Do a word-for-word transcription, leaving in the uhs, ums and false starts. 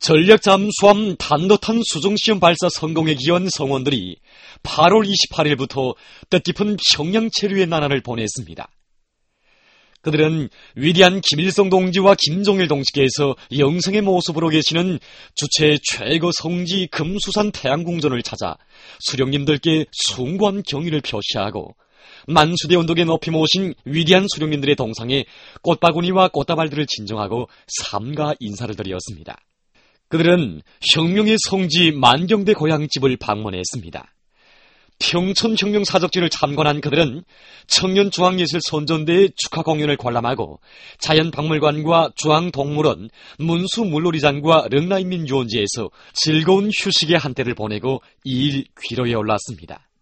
전략 잠수함 단도탄 수중시험 발사 성공에 기여한 성원들이 팔월 이십팔일부터 뜻깊은 평양 체류의 나날을 보냈습니다. 그들은 위대한 김일성 동지와 김정일 동지께서 영생의 모습으로 계시는 주체 최고 성지 금수산 태양궁전을 찾아 수령님들께 숭고한 경의를 표시하고 만수대 언덕에 높이 모신 위대한 수령님들의 동상에 꽃바구니와 꽃다발들을 진정하고 삼가 인사를 드렸습니다. 그들은 혁명의 성지 만경대 고향집을 방문했습니다. 평촌혁명 사적지를 참관한 그들은 청년중앙예술 선전대의 축하 공연을 관람하고 자연박물관과 중앙동물원, 문수물놀이장과 릉라인민유원지에서 즐거운 휴식의 한때를 보내고 이일 귀로에 올랐습니다.